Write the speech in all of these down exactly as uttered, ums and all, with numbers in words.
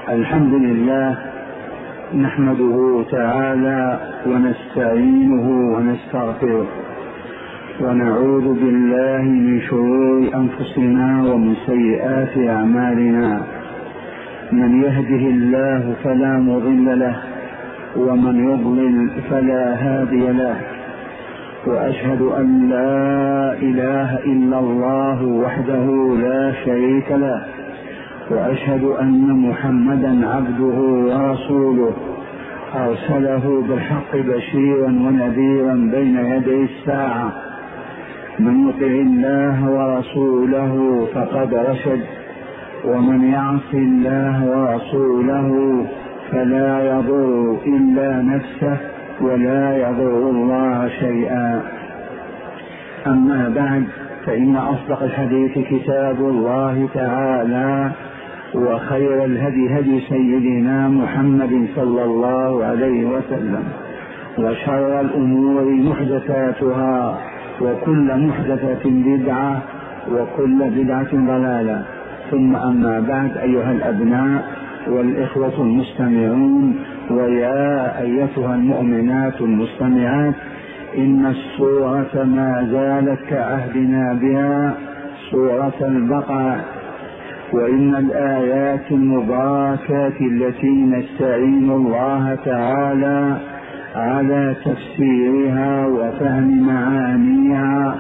الحمد لله نحمده تعالى ونستعينه ونستغفره ونعوذ بالله من شرور أنفسنا ومن سيئات أعمالنا. من يهده الله فلا مضل له ومن يضلل فلا هادي له، وأشهد أن لا إله إلا الله وحده لا شريك له، وأشهد أن محمدا عبده ورسوله أرسله بالحق بشيرا ونذيرا بين يدي الساعة. من يطع الله ورسوله فقد رشد، ومن يعص الله ورسوله فلا يضر إلا نفسه ولا يضر الله شيئا. أما بعد، فإن أصدق الحديث كتاب الله تعالى، وخير الهدي هدي سيدنا محمد صلى الله عليه وسلم، وشر الأمور محدثاتها، وكل محدثة بدعة، وكل بدعة ضلالة. ثم أما بعد، أيها الأبناء والإخوة المستمعون، ويا أيتها المؤمنات المستمعات، إن السورة ما زالت كعهدنا بها سورة البقرة، وإن الآيات المباركات التي نستعين الله تعالى على تفسيرها وفهم معانيها،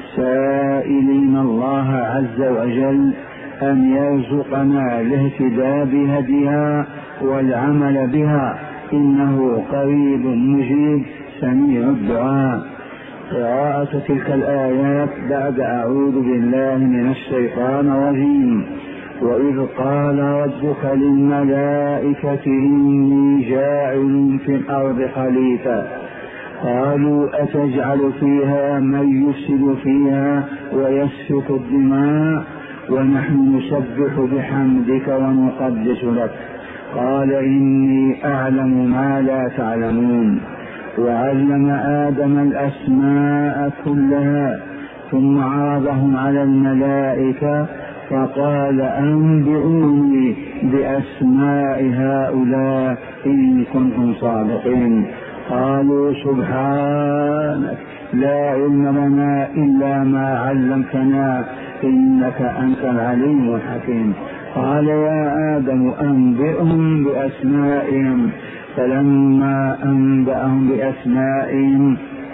سائلين الله عز وجل أن يرزقنا الاهتداء بهديها والعمل بها، إنه قريب مجيب سميع الدعاء. قراءة تلك الآيات بعد أعوذ بالله من الشيطان الرجيم. وإذ قال ربك للملائكة إني جاعل في الأرض خليفة، قالوا أتجعل فيها من يفسد فيها ويسفك الدماء ونحن نسبح بحمدك ونقدس لك، قال إني أعلم ما لا تعلمون. وعلم آدم الأسماء كلها ثم عرضهم على الملائكة فقال أنبئوني بأسماء هؤلاء إن كنتم صادقين. قالوا سبحانك لا علم لنا إلا ما علمتنا إنك أنت العليم الحكيم. قال يا آدم أنبئهم بأسمائهم، فلما أنبأهم بأسمائهم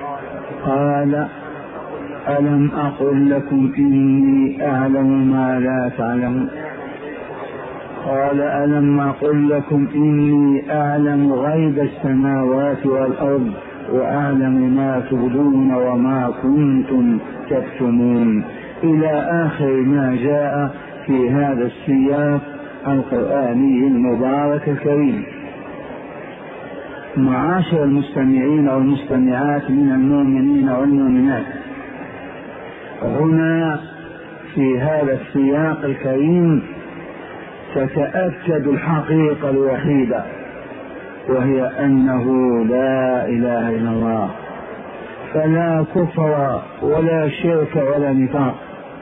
قال ألم أقل لكم إني أعلم ما لا تعلمون قال ألم أقل لكم إني أعلم غيب السماوات والأرض وأعلم ما تبدون وما كنتم تكتمون، إلى آخر ما جاء في هذا السياق القرآني المبارك الكريم. معاشر المستمعين والمستمعات من المؤمنين والمؤمنات، هنا في هذا السياق الكريم تتأكد الحقيقة الوحيدة، وهي أنه لا إله إلا الله، فلا كفر ولا شرك ولا نفاق.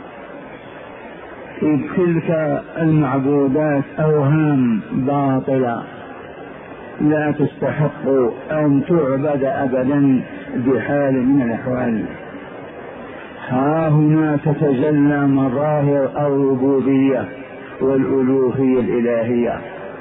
إذ تلك المعبودات أوهام باطلة لا تستحق أن تعبد أبدا بحال من الأحوال. ها هنا تتجلى مظاهر الربوبية والألوهية الإلهية،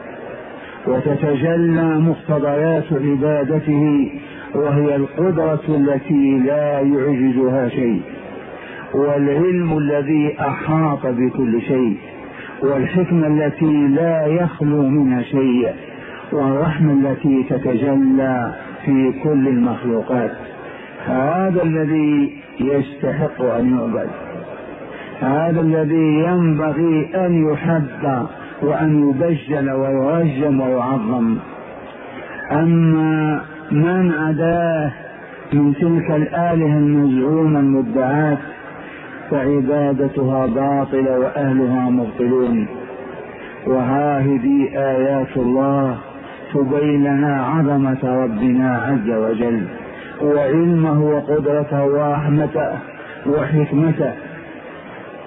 وتتجلى مقتضيات عبادته، وهي القدرة التي لا يعجزها شيء، والعلم الذي أحاط بكل شيء، والحكمة التي لا يخلو منها شيء، والرحمة التي تتجلى في كل المخلوقات. هذا الذي يستحق أن يعبد، هذا الذي ينبغي أن يحب وأن يبجل ويرجم ويعظم. أما من عداه من تلك الآلهة المزعومة المدعاة فعبادتها باطلة وأهلها مبطلون. وهذه آيات الله تبين لنا عظمة ربنا عز وجل، وعلمه وقدرته ورحمته وحكمته.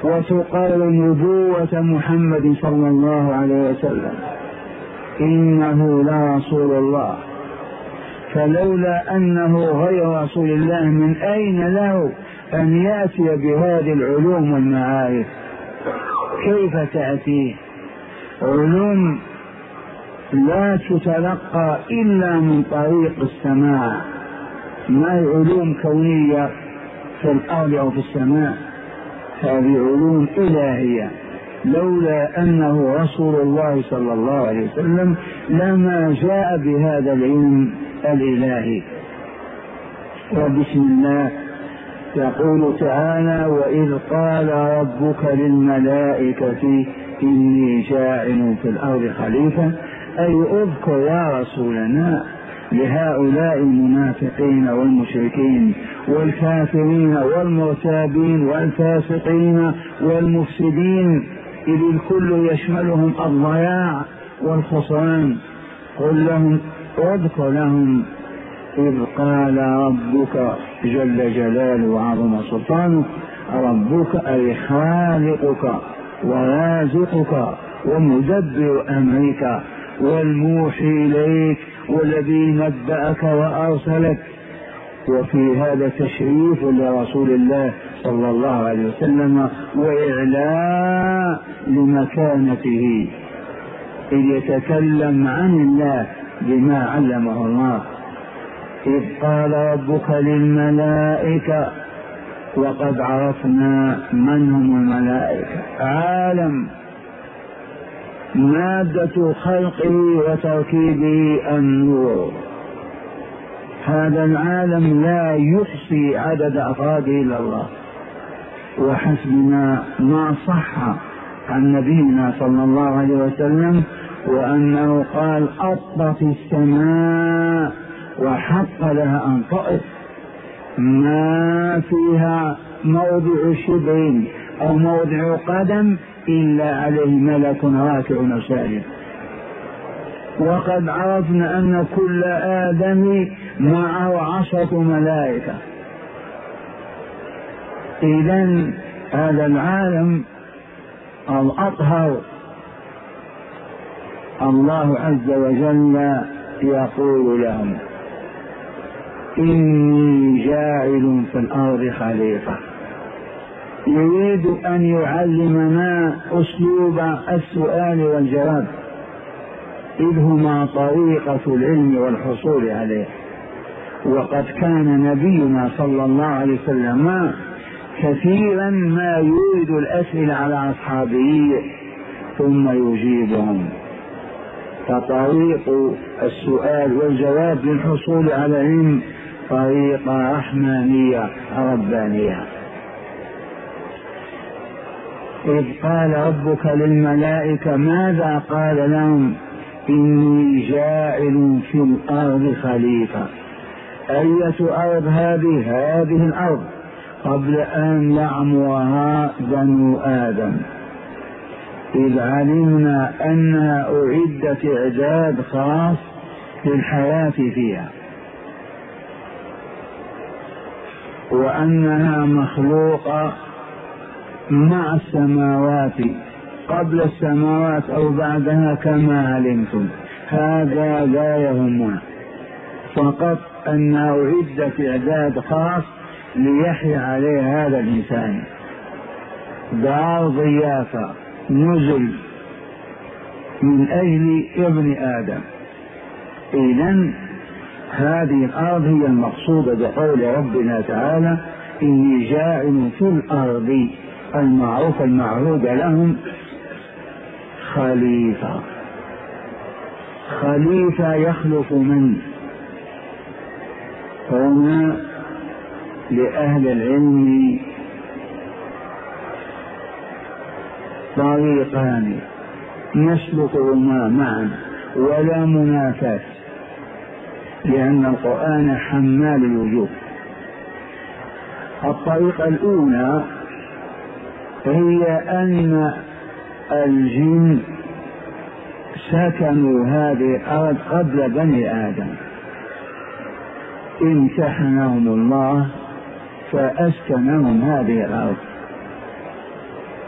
وتقرر نبوة محمد صلى الله عليه وسلم، إنه لرسول الله. فلولا أنه غير رسول الله من أين له أن يأتي بهذه العلوم والمعارف؟ كيف تأتيه؟ علوم لا تتلقى إلا من طريق السماع، ما هي علوم كونية في الأرض أو في السماء، هذه علوم إلهية. لولا أنه رسول الله صلى الله عليه وسلم لما جاء بهذا العلم الإلهي. وبسم الله يقول تعالى: وإذ قال ربك للملائكة إني جاعل في الأرض خليفة، أي اذكر يا رسولنا لهؤلاء المنافقين والمشركين والكافرين والمرتابين والفاسقين والمفسدين، إذ الكل يشملهم الضياع والخسران. قل لهم واذكر لهم إذ قال ربك جل جلاله وعظم سلطانه، ربك أي خالقك ورازقك ومدبر أمرك والموحي إليك والذي نبأك وأرسلك. وفي هذا تشريف لرسول الله صلى الله عليه وسلم وإعلاء لمكانته، إذ يتكلم عن الله بما علمه الله. إذ قال ربك للملائكة، وقد عرفنا من هم الملائكة، عالم مادة خلقه وتركيبه النور. هذا العالم لا يحصي عدد أفراده إلا الله، وحسبنا ما صح عن نبينا صلى الله عليه وسلم وأنه قال: أطت السماء وحق لها أن تطئ، ما فيها موضع شبر أو موضع قدم إلا عليه ملك راكع ساجد. وقد عرفنا أن كل آدم معه عشرة ملائكة. إذن هذا العالم الأطهر الله عز وجل يقول لهم: إني جاعل في الأرض خليفة. يريد أن يعلمنا أسلوب السؤال والجواب، إذ هما طريقة العلم والحصول عليه. وقد كان نبينا صلى الله عليه وسلم كثيرا ما يريد الأسئلة على أصحابه ثم يجيبهم. فطريق السؤال والجواب للحصول على العلم طريقة رحمانية ربانية. إذ قال ربك للملائكة، ماذا قال لهم؟ إني جاعل في الأرض خليفة. أية أرض هذه؟ هذه الأرض قبل أن يعمرها بنو آدم، إذ علمنا أنها أعدت إعداد خاص للحياة فيها، وأنها مخلوقة مع السماوات قبل السماوات أو بعدها كما علمتم. هذا لا يهمنا، فقط أنها أعدت إعداد خاص ليحيا عليه هذا الإنسان، دار ضيافة نزل من أجل ابن آدم. إذن هذه الأرض هي المقصودة بقول ربنا تعالى: إني جاعل في الأرض، المعروف المعهود لهم خليفة. خليفة يخلف من هنا لأهل العلم طريقان نسلكهما معا ولا منافاة، لأن القرآن حمال الوجوه. الطريقة الأولى هي أن الجن سكنوا هذه الأرض قبل بني آدم، امتحنهم الله فأسكنهم هذه الأرض.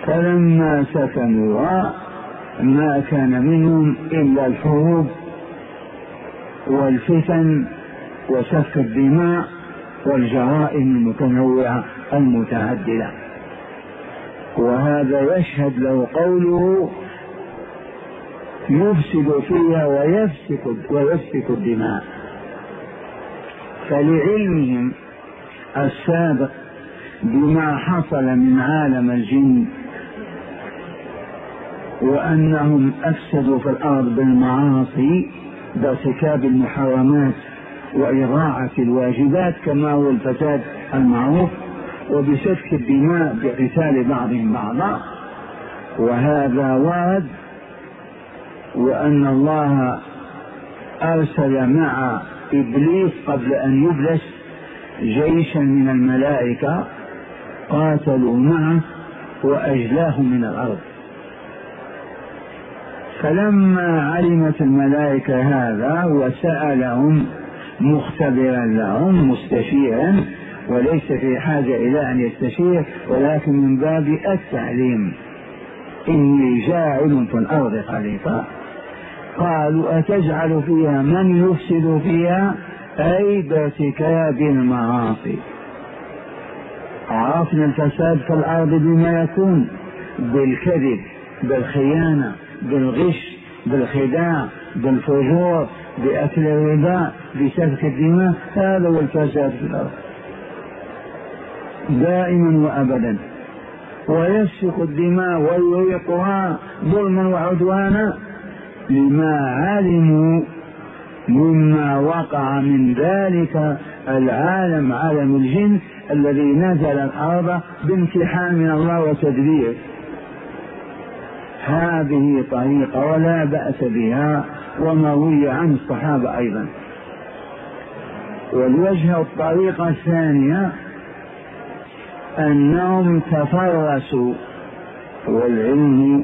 فلما سكنوا ما كان منهم إلا الحروب والفتن وسفك الدماء والجرائم المتنوعة المتعددة، وهذا يشهد له قوله يفسد فيها ويفسك, ويفسك الدماء. فلعلمهم السابق بما حصل من عالم الجن وأنهم أفسدوا في الأرض بالمعاصي بارتكاب المحرمات وإضاعة الواجبات كما هو الفساد المعروف، وبسفك الدماء بقتال بعضهم بعضا، وهذا ورد، وأن الله أرسل مع إبليس قبل أن يبلس جيشا من الملائكة قاتلوا معه وأجلاه من الأرض. فلما علمت الملائكة هذا وسألهم مختبرا لهم مستشيرا، وليس في حاجة إلى أن يستشير ولكن من باب التعليم، إني جاعل في الأرض خليفة، قالوا أتجعل فيها من يفسد فيها أي بارتكاب المعاصي. عرفنا الفساد في الأرض بما يكون بالكذب بالخيانة بالغش بالخداع بالفجور بأكل الربا بسفك الدماء، هذا هو الفساد في الأرض دائما وأبدا. ويسفك الدماء ويريقها ظلما وعدوانا لما علموا مما وقع من ذلك العالم عالم الجن الذي نزل الأرض بامتحان من الله وتدبير. هذه طريقة ولا بأس بها ومروي عن الصحابة أيضا. والوجه الطريقة الثانية أنهم تفرسوا، والعلم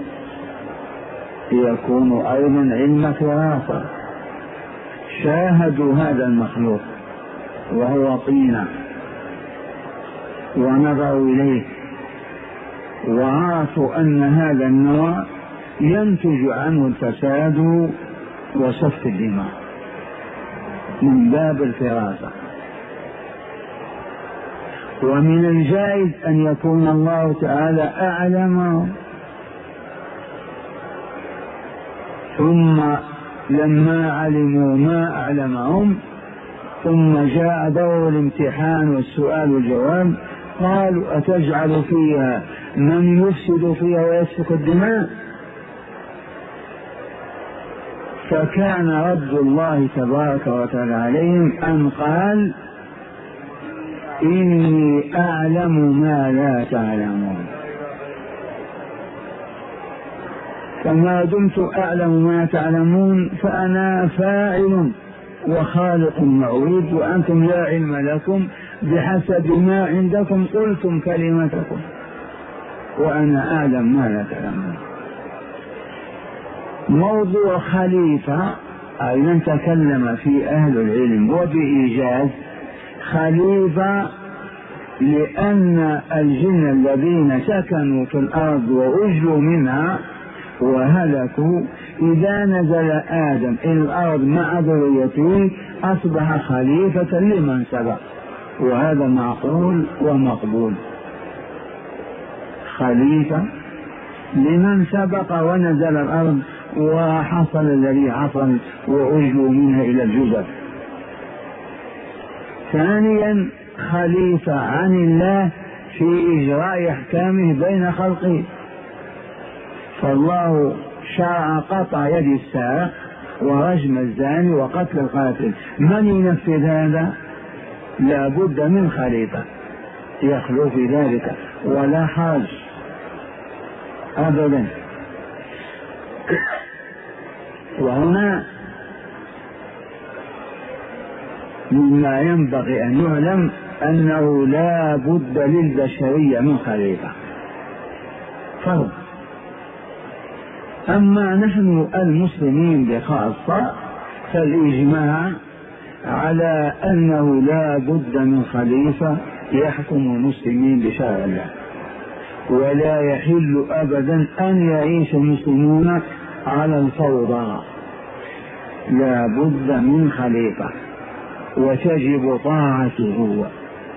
يكون أيضا علم فراسة، شاهدوا هذا المخلوق وهو طينة ونظروا إليه وعرفوا أن هذا النوع ينتج عنه الفساد وسفك الدماء من باب الفراسة. ومن الجائز أن يكون الله تعالى أعلم، ثم لما علموا ما أعلمهم ثم جاء دور الامتحان والسؤال والجواب قالوا أتجعل فيها من يفسد فيها ويسفك الدماء. فكان رد الله تبارك وتعالى عليهم أن قال إني أعلم ما لا تعلمون. فما دمت أعلم ما تعلمون فأنا فاعل وخالق معود، وأنتم لا علم لكم بحسب ما عندكم قلتم كلمتكم، وأنا أعلم ما لا تعلمون. موضوع خليفة أيضا تكلم في أهل العلم وبإيجاز. خليفة لأن الجن الذين سكنوا في الأرض وأجلوا منها وهلكوا إذا نزل آدم إلى الأرض مع ذريته أصبح خليفة لمن سبق، وهذا معقول ومقبول. خليفة لمن سبق ونزل الأرض وحصل الذي حصل وأجلوا منها إلى الجزر. ثانيا خليفة عن الله في إجراء أحكامه بين خلقه، فالله شرع قطع يد السارق ورجم الزاني وقتل القاتل، من ينفذ هذا؟ لا بد من خليفة يخلو في ذلك ولا حرج أبدا. وهنا مما ينبغي أن يعلم أنه لا بد للبشرية من خليفة فرض. أما نحن المسلمين بخاصة فالإجماع على أنه لا بد من خليفة يحكم المسلمين بشرع الله، ولا يحل أبدا أن يعيش المسلمون على الفوضى، لا بد من خليفة وتجب طاعته،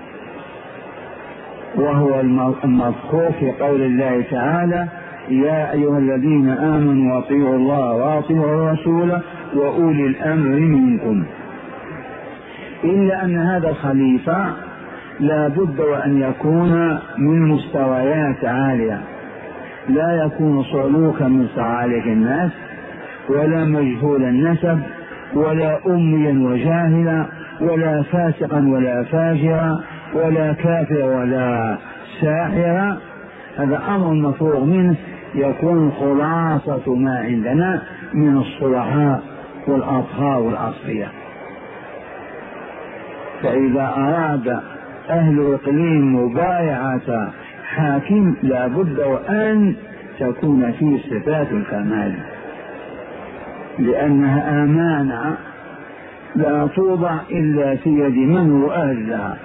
وهو المذكور في قول الله تعالى: يا أيها الذين آمنوا أطيعوا الله وأطيعوا الرسول وأولي الأمر منكم. إلا أن هذا الخليفة لا بد وأن يكون من مستويات عالية، لا يكون صعلوكا من صعالك الناس، ولا مجهول النسب، ولا أميا وجاهلا، ولا فاسقا ولا فاجرا، ولا كافر ولا ساحرا. هذا أمر مفروغ منه، يكون خلاصة ما عندنا من الصلحاء والأطهار والأصفياء. فإذا أراد أهل الإقليم مبايعة حاكم لا بد وأن تكون فيه صفات الكمال، لأنها أمانة لا توضع إلا في يد من هو أهل لها،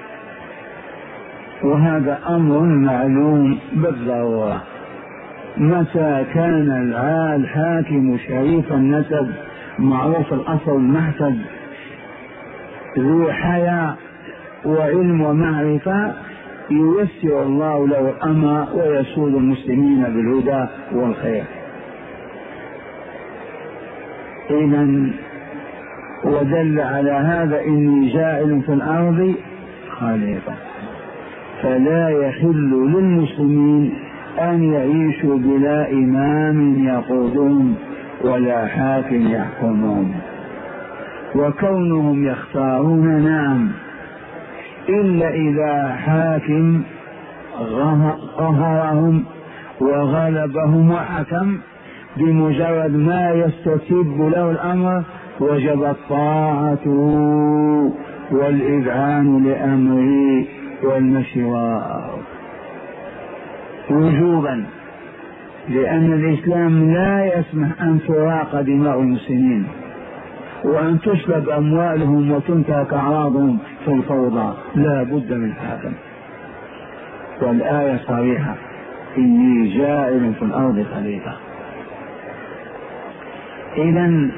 وهذا أمر معلوم بالضرورة. متى كان الحاكم شريف النسب معروف الأصل المحسب ذو حياء وعلم ومعرفة، ييسر الله له الأمر ويسود المسلمين بالهدى والخير. إذن ودل على هذا: إني جاعل في الأرض خليفة. فلا يحل للمسلمين أن يعيشوا بلا إمام يقودهم ولا حاكم يحكمهم، وكونهم يختارون نعم، إلا إذا حاكم قهرهم وغلبهم وحكم، بمجرد ما يستتب له الأمر وجب الطاعة والإذعان لأمره والمشي وراءه وجوبا، لأن الإسلام لا يسمح أن تراق دماء المسلمين وأن تسلب أموالهم وتنتهك أعراضهم في الفوضى، لا بد من حاكم. والآية صريحة: إني جاعل في الأرض خليفة. إذن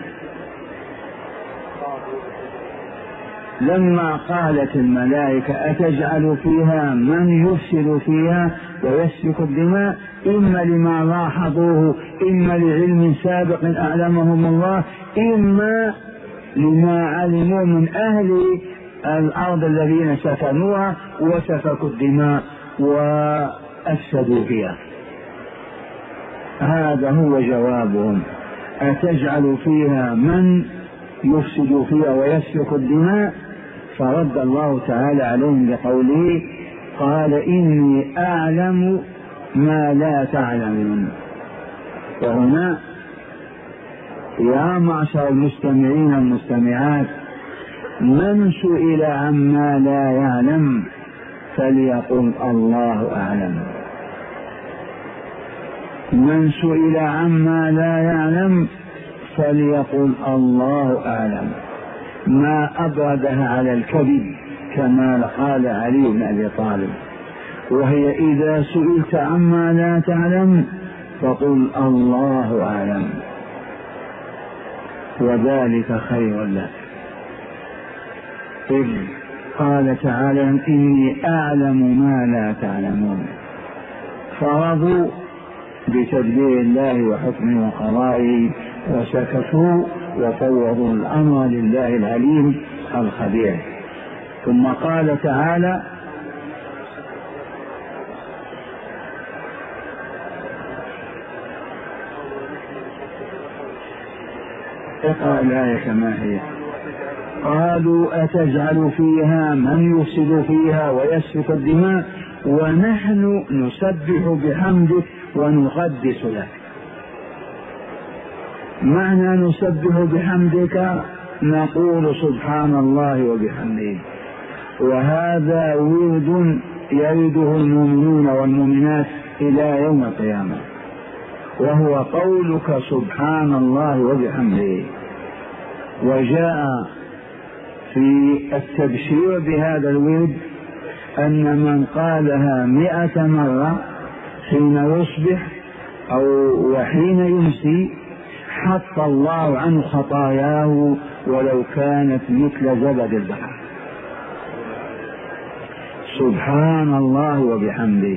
لما قالت الملائكة: أتجعل فيها من يفسد فيها ويسفك الدماء، إما لما لاحظوه، إما لعلم سابق أعلمهم الله، إما لما علموا من أهل الأرض الذين سكنوها وسفكوا الدماء وأفسدوا فيها. هذا هو جوابهم: أتجعل فيها من يفسد فيها ويسفك الدماء. فرد الله تعالى عليهم بقوله: قال إني أعلم ما لا تعلمون. وهنا يا معشر المستمعين المستمعات، من سئل عما لا يعلم فليقل الله أعلم. من سئل عما لا يعلم فليقل الله أعلم، ما أبردها على الكذب كما قال علي بن أبي طالب. وهي إذا سئلت عما لا تعلم فقل الله أعلم، وذلك خير لك. إذ قال تعالى: إني أعلم ما لا تعلمون. فرضوا بتدبير الله وحكمه وقضائه وسكتوا وفوضوا الأمر لله العليم الخبير. ثم قال تعالى: اقرأ الآية كما هي: قالوا أتجعل فيها من يفسد فيها ويسفك الدماء ونحن نسبح بحمدك ونقدس لك. معنى نسبح بحمدك نقول سبحان الله وبحمده، وهذا ورد يرده المؤمنون والمؤمنات إلى يوم القيامة، وهو قولك سبحان الله وبحمده. وجاء في التبشير بهذا الورد أن من قالها مئة مرة حين يصبح أو وحين يمسي حط الله عنه خطاياه ولو كانت مثل زبد البحر. سبحان الله وبحمده.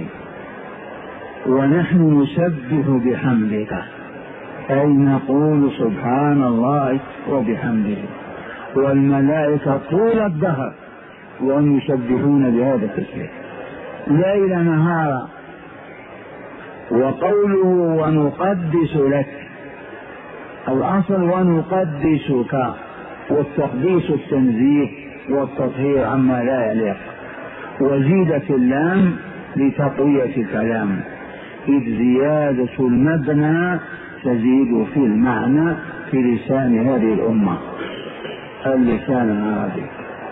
ونحن نسبح بحمدك، أي نقول سبحان الله وبحمده، والملائكة طول الدهر وهم يسبحون بهذا التسبيح ليل نهارا. وقوله ونقدس لك، الأصل ونقدسك، والتقديس التنزيه والتطهير عما لا يليق، وزيدت اللام لتقوية الكلام، إذ زيادة المبنى تزيد في المعنى في لسان هذه الأمة اللسان العربي.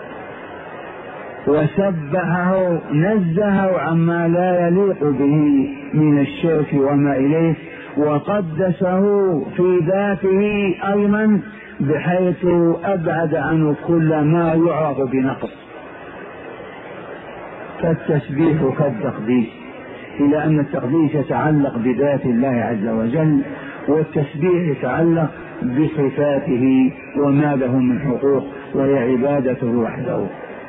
وسبحه نزهه عما لا يليق به من الشرك وما إليه، وقدسه في ذاته أيضا بحيث أبعد عنه كل ما يعرف بنقص، فالتسبيح كالتقديس، إلى أن التقديس يتعلق بذات الله عز وجل، والتسبيح يتعلق بصفاته وما له من حقوق، وهي عبادته وحده.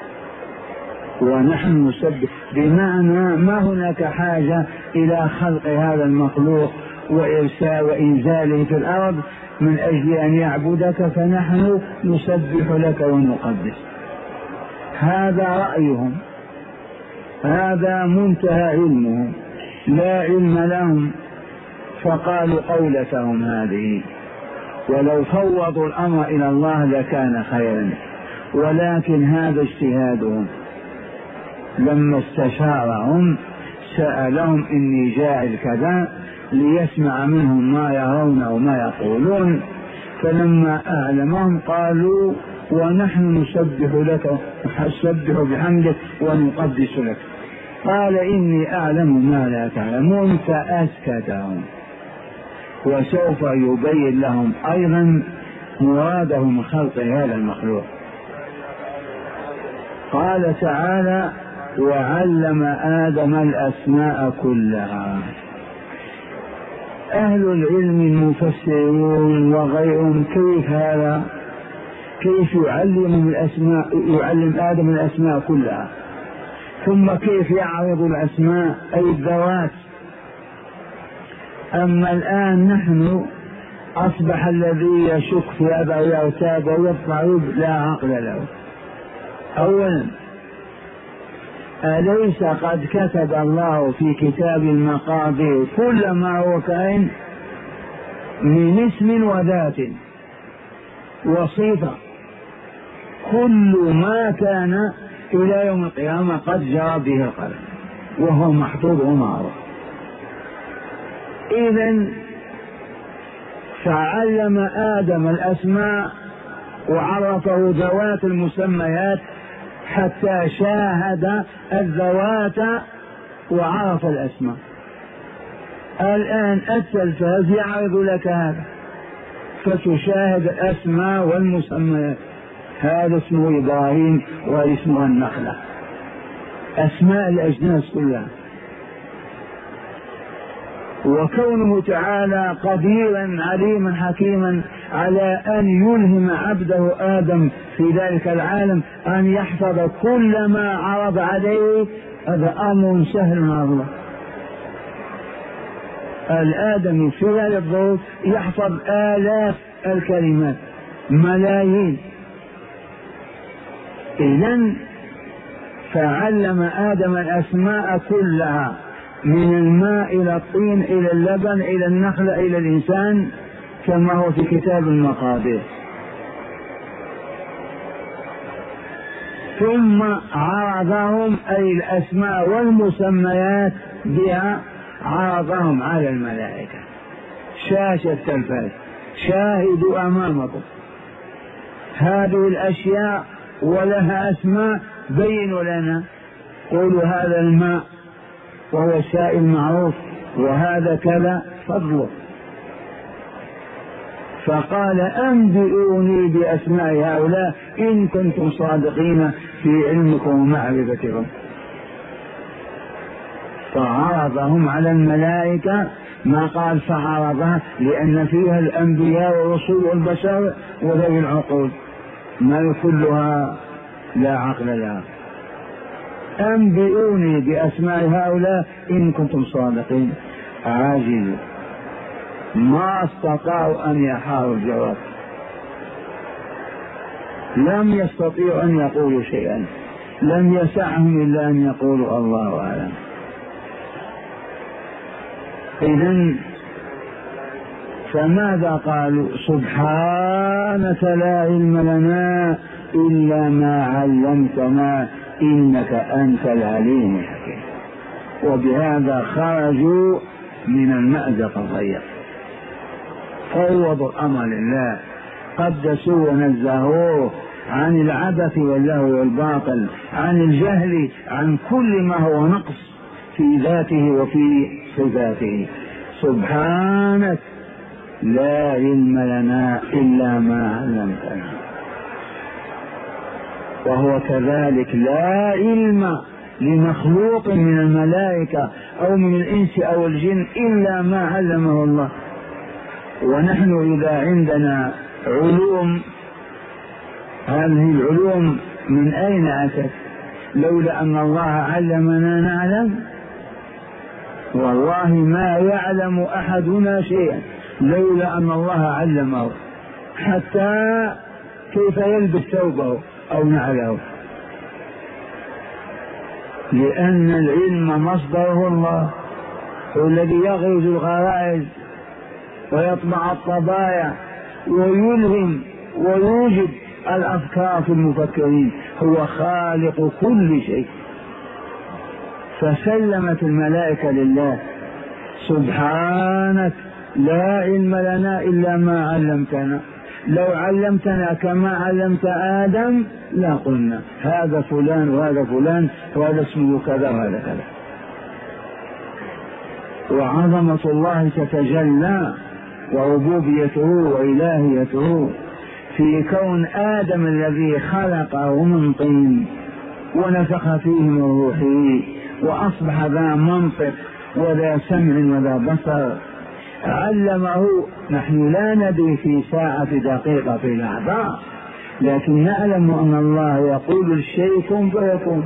ونحن نسبح بمعنى ما هناك حاجة إلى خلق هذا المخلوق وإرسال وإنزاله في الأرض من أجل أن يعبدك، فنحن نسبح لك ونقدس. هذا رأيهم، هذا منتهى علمهم، لا علم لهم فقالوا قولتهم هذه، ولو فوضوا الأمر إلى الله لكان خيرا، ولكن هذا اجتهادهم. لما استشارهم سألهم إني جاعل كذا ليسمع منهم ما يرون أو ما يقولون، فلما أعلمهم قالوا ونحن نسبح لك نسبح بحمدك ونقدس لك. قال إني أعلم ما لا تعلمون، فأسكتهم. وسوف يبين لهم أيضا مراده من خلق هذا المخلوق. قال تعالى وعلم آدم الأسماء كلها. أهل العلم المفسرون وغيرهم كيف هذا؟ كيف يعلم الأسماء، يعلم آدم الأسماء كلها، ثم كيف يعرض الأسماء أي الذوات؟ أما الآن نحن أصبح الذي يشك في هذا ويرتاب ويضطرب لا عقل له. أولا أليس قد كتب الله في كتاب المقادير كل ما هو كائن من اسم وذات وصفة، كل ما كان إلى يوم القيامة قد جرى به القلم وهو محفوظ ومعروف. إذن فعلم آدم الأسماء وعرفه ذوات المسميات حتى شاهد الذوات وعرف الأسماء. الآن التلفاز يعرض لك هذا فتشاهد الأسماء والمسميات، هذا اسمه إبراهيم وهذا اسمه النخلة، أسماء الأجناس كلها. وكونه تعالى قديرا عليما حكيما على أن يلهم عبده آدم في ذلك العالم أن يحفظ كل ما عرض عليه، هذا أمر سهل على الله. الآدم في هذه الظروف يحفظ آلاف الكلمات، ملايين. إذن فعلم آدم الأسماء كلها، من الماء إلى الطين إلى اللبن إلى النخلة إلى الإنسان، كما هو في كتاب المقادير. ثم عرضهم أي الأسماء والمسميات بها عرضهم على الملائكة، شاشة التلفاز، شاهدوا أمامكم هذه الأشياء ولها أسماء، بينوا لنا، قولوا هذا الماء وهو سائل معروف، وهذا كذا فضله. فقال أنبئوني بأسماء هؤلاء إن كنتم صادقين في علمكم ومعرفتكم. فعرضهم على الملائكة، ما قال فعرضها، لأن فيها الأنبياء والرسل والبشر وذوي العقول، ما كلها لا عقل لها. أنبئوني بأسماء هؤلاء إن كنتم صادقين. عاجزوا، ما استطاعوا أن يحاروا الجواب، لم يستطيعوا أن يقولوا شيئا، لم يسعهم إلا أن يقولوا الله أعلم. إذن فماذا قالوا؟ سبحانك لا علم لنا إلا ما علمتنا إنك أنت العليم الحكيم. وبهذا خرجوا من المأزق الضيق، فوضوا الأمر لله، قدسوه ونزهوه عن العبث واللهو والباطل، عن الجهل، عن كل ما هو نقص في ذاته وفي صفاته. سبحانك لا علم لنا إلا ما علمتنا. وهو كذلك لا علم لمخلوق من الملائكة أو من الإنس أو الجن إلا ما علمه الله. ونحن إذا عندنا علوم، هذه العلوم من أين أتت؟ لولا أن الله علمنا نعلم؟ والله ما يعلم أحدنا شيئا لولا أن الله علمه، حتى كيف يلبس ثوبه أو نعله، لأن العلم مصدره الله، هو الذي يغرز الغرائز ويطبع الطبايع ويلهم ويوجد الأفكار في المفكرين، هو خالق كل شيء. فسلمت الملائكة لله، سبحانك لا علم لنا إلا ما علمتنا، لو علمتنا كما علمت آدم لا قلنا هذا فلان وهذا فلان وهذا اسمه كذا وهذا كذا. وعظمة الله تتجلى وربوبيته وإلهيته في كون آدم الذي خلقه من طين ونفخ فيه من روحه وأصبح ذا منطق وذا سمع وذا بصر، علمه. نحن لا ندري في ساعة دقيقة في لحظة، لكن نعلم أن الله يقول الشيء كن فيكون.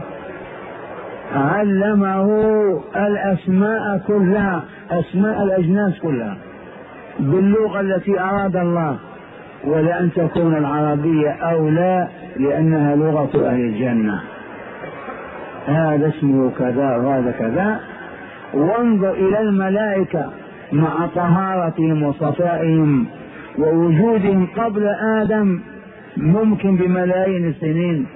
علمه الأسماء كلها، أسماء الأجناس كلها باللغة التي أراد الله، ولأن تكون العربية أولى لأنها لغة أهل الجنة، هذا اسمه كذا وهذا كذا. وانظر إلى الملائكة مع طهارتهم وصفائهم ووجودهم قبل آدم ممكن بملايين السنين،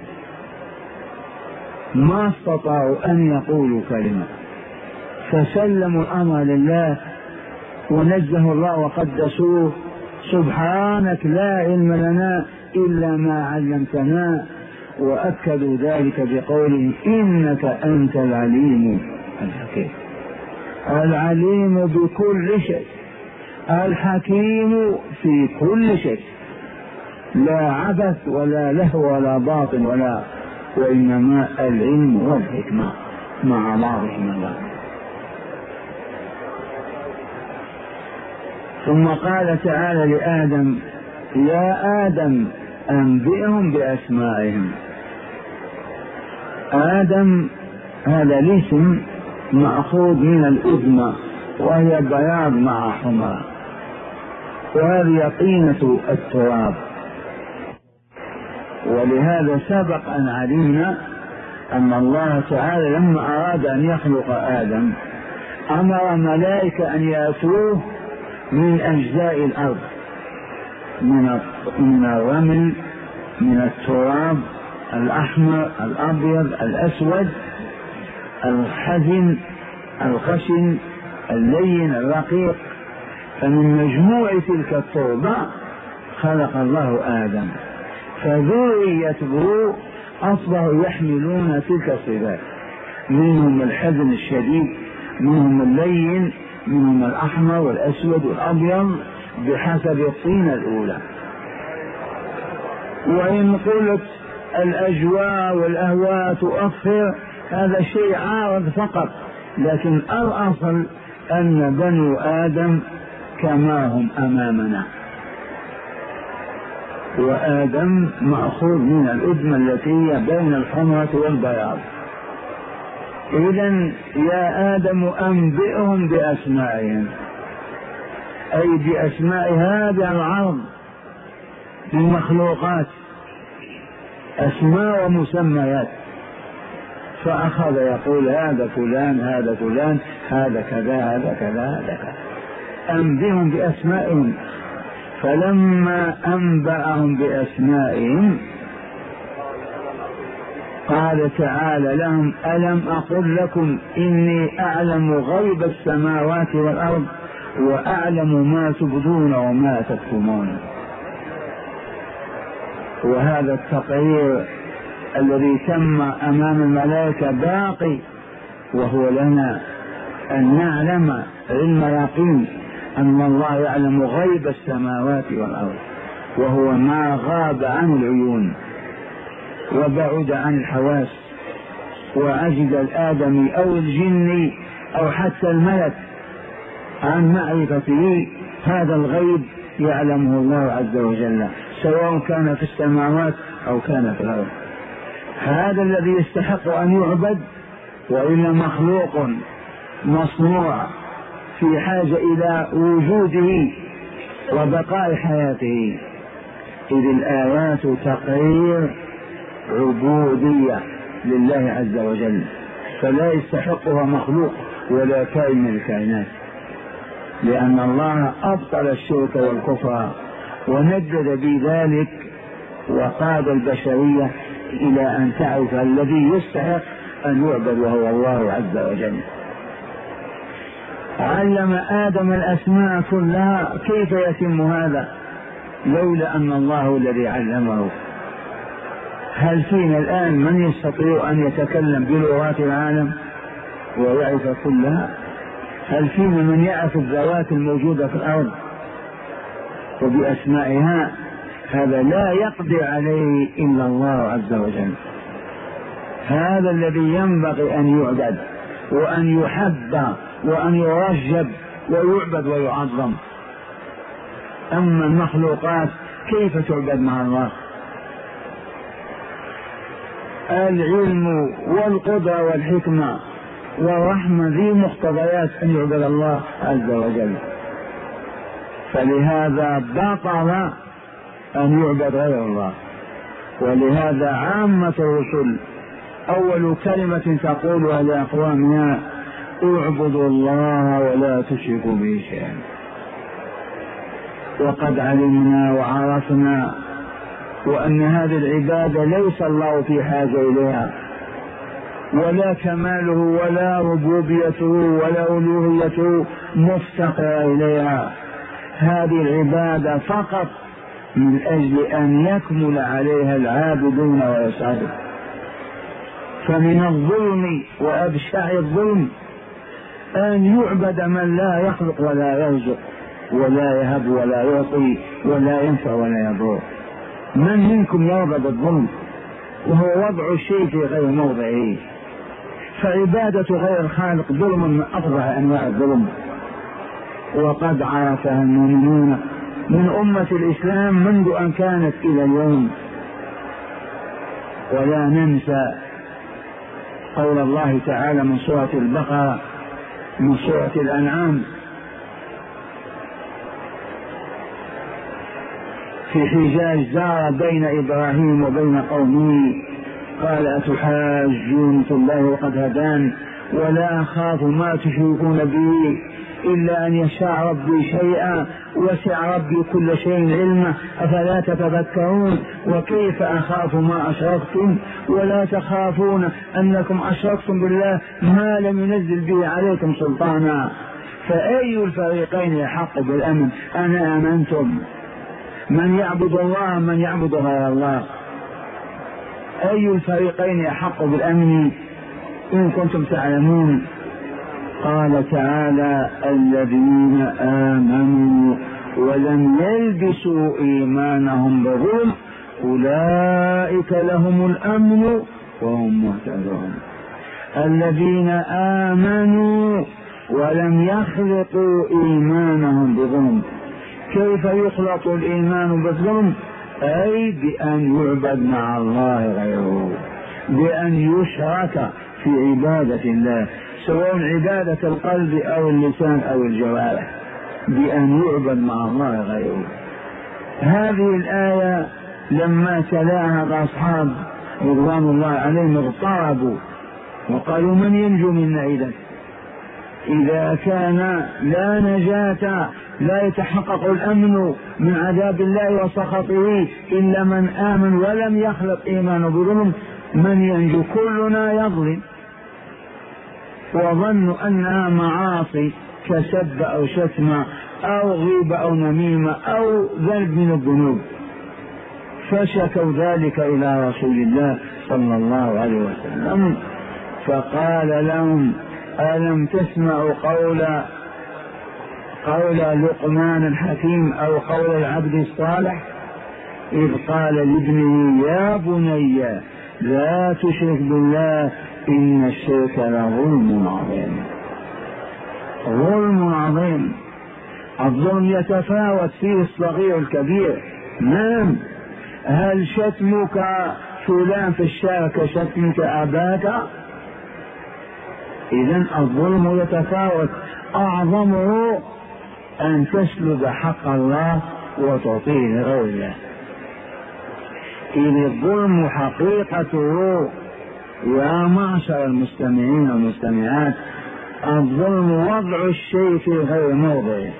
ما استطاعوا أن يقولوا كلمة، فسلموا الأمر لله ونزهوا الله وقدسوه. سبحانك لا علم لنا إلا ما علمتنا، وأكدوا ذلك بقولهم إنك أنت العليم الحكيم. العليم بكل شيء، الحكيم في كل شيء، لا عبث ولا لهو ولا باطل ولا، وإنما العلم والحكمة مع بعضهم البعض. ثم قال تعالى لآدم يا آدم أنبئهم بأسمائهم. آدم هذا الاسم مأخوذ من الأدمى وهي بياض مع حمرة، وهذه طينة التراب. ولهذا سبق أن علمنا أن الله تعالى لما أراد أن يخلق آدم أمر ملائكة أن يأتوه من أجزاء الأرض، من الرمل، من التراب الأحمر الأبيض الأسود الحزن الخشن اللين الرقيق. فمن مجموع تلك التربة خلق الله آدم، فذريته أصبحوا يحملون تلك الصفات، منهم الحزن الشديد، منهم اللين، منهم الأحمر والأسود والأبيض بحسب الطينة الأولى. وإن قلت الأجواء والأهواء تؤثر، هذا شيء عارض فقط، لكن الأصل أن بنو آدم كما هم أمامنا، وآدم مأخوذ من الأدمة التي هي بين الحمرة والبياض. إذن يا آدم أنبئهم بأسمائهم، أي بأسماء هذا العرض للمخلوقات، أسماء ومسميات. فأخذ يقول هذا فلان هذا فلان هذا كذا هذا كذا هذا كذا، أنبئهم بأسمائهم. فلما أنبأهم بأسمائهم قال تعالى لهم ألم أقل لكم إني أعلم غيب السماوات والأرض وأعلم ما تبدون وما تكتمون. وهذا التقرير الذي تم أمام الملائكة باقي، وهو لنا أن نعلم علم يقين أن الله يعلم غيب السماوات والأرض، وهو ما غاب عن العيون وبعد عن الحواس، وعجز الآدمي أو الجن أو حتى الملك عن معرفته. هذا الغيب يعلمه الله عز وجل، سواء كان في السماوات أو كان في الأرض. هذا الذي يستحق أن يعبد، وإلا مخلوق مصنوع في حاجة إلى وجوده وبقاء حياته. إذ الآيات تقرير عبودية لله عز وجل، فلا يستحقها مخلوق ولا كائن من الكائنات، لأن الله أبطل الشرك والكفر وندد بذلك وقاد البشرية إلى أن تعرف الذي يستحق أن يعبد وهو الله عز وجل. علم آدم الأسماء كلها. كيف يتم هذا لولا أن الله الذي علمه؟ هل فينا الآن من يستطيع أن يتكلم بلغات العالم ويعرف كلها؟ هل فينا من يعرف الذوات الموجودة في الأرض وبأسمائها؟ هذا لا يقدر عليه إلا الله عز وجل. هذا الذي ينبغي أن يعبد وأن يحب وأن يرجب ويعبد ويعظم. أما المخلوقات كيف تعبد مع الله؟ العلم والقدرة والحكمة والرحمة ذي مقتضيات أن يعبد الله عز وجل، فلهذا بطل أن يعبد غير الله. ولهذا عامة الرسل أول كلمة تقولها لأقوامها اعبدوا الله ولا تشركوا به شيئا. وقد علمنا وعرفنا وأن هذه العبادة ليس الله في حاجة إليها، ولا كماله ولا ربوبيته ولا ألوهيته مفتقر إليها. هذه العبادة فقط من أجل أن يكمل عليها العابدون ويسعدوا. فمن الظلم وأبشع الظلم أن يعبد من لا يخلق ولا يرزق ولا يهب ولا يعطي ولا ينفع ولا يضر. من منكم يرغب الظلم؟ وهو وضع الشيء في غير موضعه. فعبادة غير الخالق ظلم من أفظع أنواع الظلم، وقد عرفها المؤمنون من أمة الإسلام منذ أن كانت إلى اليوم. ولا ننسى قول الله تعالى من سورة البقرة من سورة الأنعام في حجاج زار بين إبراهيم وبين قومه قال أتحاجون في الله وقد هدان ولا أخاف ما تشركون به إلا أن يشاء ربي شيئا وسع ربي كل شيء علما أفلا تتذكرون وكيف أخاف ما أشركتم ولا تخافون أنكم أشركتم بالله ما لم ينزل به عليكم سلطانا فأي الفريقين يحق بالأمن أنا آمنتم من يعبد الله من يعبد غير الله أي الفريقين يحق بالأمن إن كنتم تعلمون. قال تعالى الذين آمنوا ولم يلبسوا إيمانهم بظلم أولئك لهم الأمن وهم مهتدون. الذين آمنوا ولم يخلطوا إيمانهم بظلم. كيف يخلط الإيمان بالظلم؟ أي بأن يعبد مع الله غيره، بأن يشرك في عبادة الله، سواء عبادة القلب أو اللسان أو الجوارح، بأن يعبد مع الله غيره. هذه الآية لما تلاها الأصحاب رضوان الله عليهم اضطربوا وقالوا من ينجو منا إذا إذا كان لا نجاة، لا يتحقق الأمن من عذاب الله وسخطه إلا من آمن ولم يخلط إيمانه بظلم، من ينجو؟ كلنا يظلم. وظنوا أنها معاصي كسب أو شتم أو غيبة أو نميمة أو ذنب من الذنوب، فشكوا ذلك إلى رسول الله صلى الله عليه وسلم فقال لهم ألم تسمعوا قول قول لقمان الحكيم أو قول العبد الصالح إذ قال لابنه يا بني لا تشرك بالله إن الشرك لظلم عظيم. ظلم عظيم. الظلم يتفاوت فيه الصغير الكبير. نعم، هل شتمك فلان في الشارع كشتمك أباك؟ إذن الظلم يتفاوت، أعظمه أن تسلب حق الله وتعطيه لغير الله. إذ الظلم حقيقته يا معشر المستمعين والمستمعات، الظلم وضع الشيء في غير موضعه.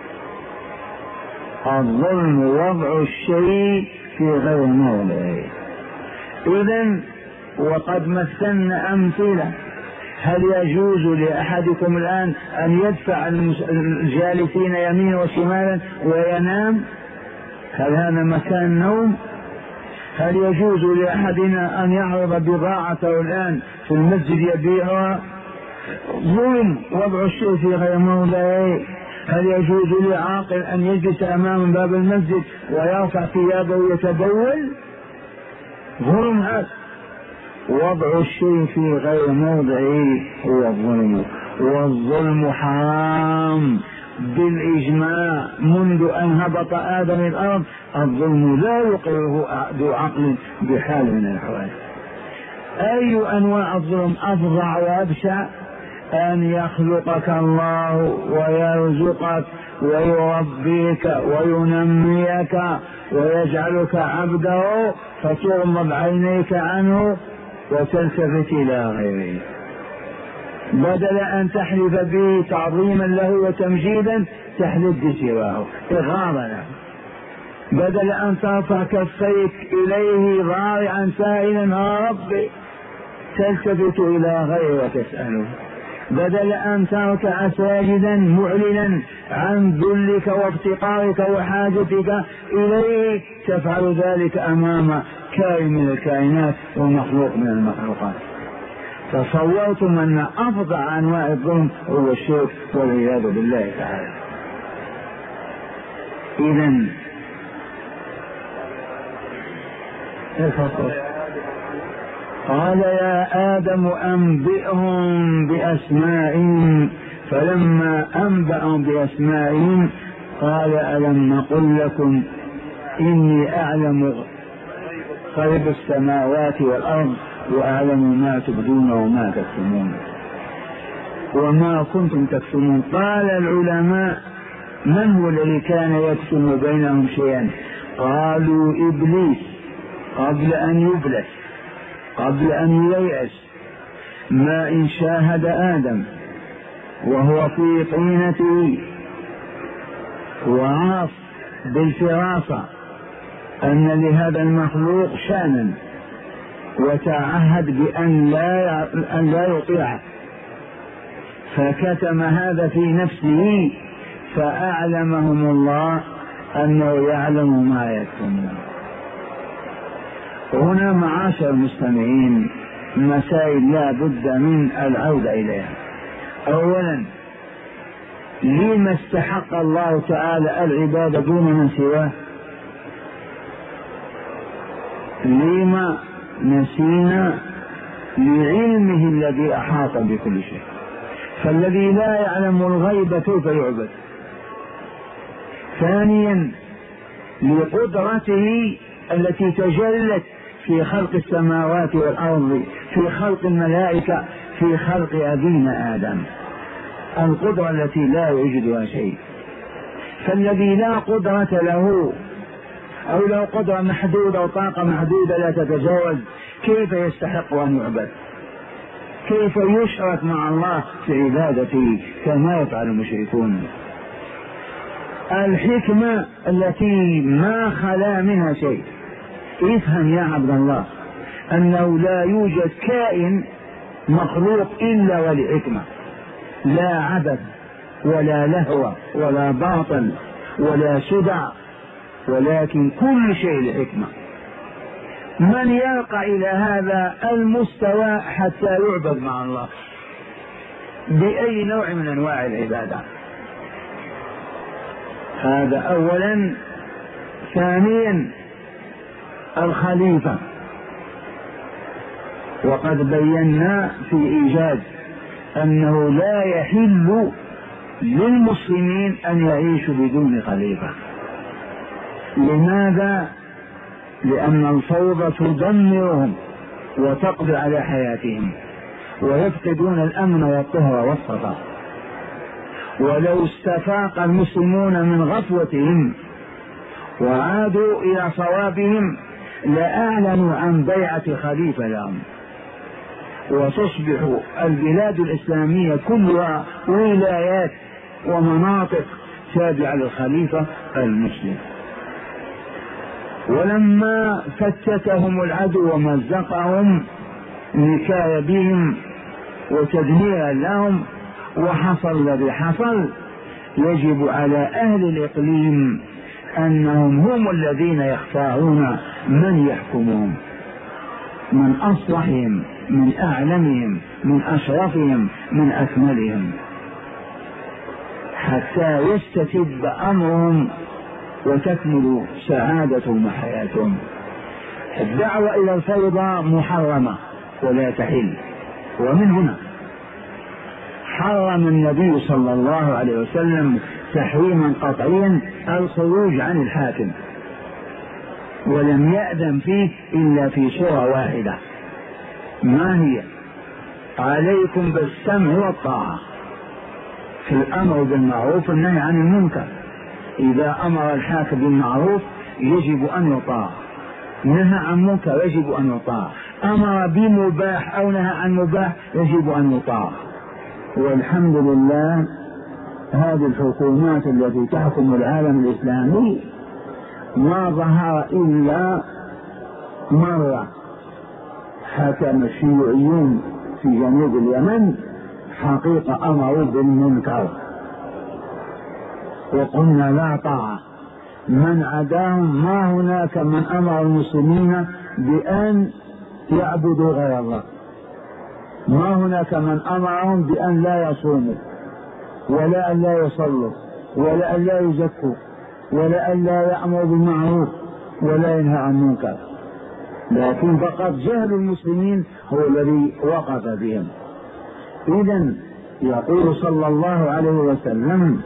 الظلم وضع الشيء في غير موضعه. إذن وقد مثلنا أمثلة. هل يجوز لأحدكم الآن أن يدفع الجالسين يمينا وشمالا وينام؟ هل هذا مكان نوم؟ هل يجوز لأحدنا أن يعرض بضاعته الآن في المسجد يبيعها؟ ظلم، وضع الشيء في غير موضعه. هل يجوز لعاقل أن يجلس أمام باب المسجد ويرفع ثيابه ويتبول؟ ظلم هذا. وضع الشيء في غير موضعه هو الظلم، والظلم حرام بالإجماع منذ أن هبط آدم الأرض. الظلم لا يقره ذو عقل بحال من الأحوال. أي أنواع الظلم أفظع وأبشع؟ أن يخلقك الله ويرزقك ويربيك وينميك ويجعلك عبده فتغمض عينيك عنه وتلتفت إلى غيره، بدل أن تحلف به تعظيما له وتمجيدا تحلف بسواه إغاظة له، بدل أن ترفع كفيك إليه ضارعا سائلا يا ربي تلتفت إلى غيره وتسأله، بدل أن تركع ساجدا معلنا عن ذلك وافتقارك وحاجتك إليه تفعل ذلك أمام كائن من الكائنات ومخلوق من المخلوقات. تصورتم أن أفظع أنواع الظلم هو الشرك والعياذ بالله تعالى. إذن قال يا آدم أنبئهم بأسمائهم، فلما أنبأهم بأسمائهم قال ألم نقل لكم إني أعلم غيب السماوات والأرض وأعلم ما تبدون وما تكتمون وما كنتم تكتمون. قال العلماء من هو الذي كان يكتم بينهم شيئا؟ قالوا إبليس قبل أن يبلس، قبل أن ييأس، ما إن شاهد آدم وهو في طينته وعاص بالفراسة أن لهذا المخلوق شأنا وتعهد بأن لا أن لا يطيعه، فكتم هذا في نفسه فأعلمهم الله أنه يعلم ما يكتمون. هنا معاشر المستمعين مسائل لا بد من العودة إليها. أولا، لما استحق الله تعالى العبادة دون من سواه؟ لما نسينا لعلمه الذي أحاط بكل شيء. فالذي لا يعلم الغيب كيف يعبد. ثانيا لقدرته التي تجلت في خلق السماوات والأرض، في خلق الملائكة، في خلق أبينا آدم، القدرة التي لا يوجدها شيء. فالذي لا قدرة له أو له قدرة محدودة وطاقة محدودة لا تتجاوز، كيف يستحق أن يعبد؟ كيف يشرك مع الله في عبادته كما يفعل المشركون؟ الحكمة التي ما خلا منها شيء. افهم يا عبد الله أنه لا يوجد كائن مخلوق إلا ولحكمة، لا عبث ولا لهو ولا باطل ولا سدع، ولكن كل شيء لحكمة. من يرقى إلى هذا المستوى حتى يعبد مع الله بأي نوع من أنواع العبادة؟ هذا أولا. ثانيا الخليفة، وقد بينا في إيجاز أنه لا يحل للمسلمين أن يعيشوا بدون خليفة. لماذا؟ لأن الفوضى تدمرهم وتقضي على حياتهم، ويفقدون الأمن والطهر والصفاء. ولو استفاق المسلمون من غفوتهم وعادوا إلى صوابهم لأعلنوا عن بيعة خليفة لهم، وتصبح البلاد الإسلامية كلها ولايات ومناطق تابعة للخليفة المسلم. ولما فتتهم العدو ومزقهم نكاية بهم وتدميرا لهم وحصل الذي حصل، يجب على أهل الإقليم أنهم هم الذين يختارون من يحكمهم، من أصلحهم، من أعلمهم، من أشرفهم، من أكملهم، حتى يستتب أمرهم وتكمل سعادتهم وحياتهم. الدعوة إلى الفوضى محرمة ولا تحل. ومن هنا حرم النبي صلى الله عليه وسلم تحريما قطعيا الخروج عن الحاكم، ولم يأذن فيه إلا في سورة واحدة، ما هي؟ عليكم بالسمع والطاعة في الأمر بالمعروف والنهي عن المنكر. إذا أمر الحاكم بالمعروف يجب أن يطاع، نهى عن منكر يجب أن يطاع، أمر بمباح أو نهى عن مباح يجب أن يطاع. والحمد لله هذه الحكومات التي تحكم العالم الإسلامي ما ظهر إلا مرة حكم الشيوعيون في جنوب اليمن، حقيقة أمروا بالمنكر وقلنا لا طاعة. من عداهم ما هناك من أمر المسلمين بأن يعبدوا غير الله، ما هناك من أمرهم بأن لا يصوموا ولا أن لا يصلوا ولا أن لا يزكوا ولا أن لا يأمروا بالمعروف ولا ينهى عن المنكر، لكن فقط جهل المسلمين هو الذي وقف بهم. إذن يقول صلى الله عليه وسلم: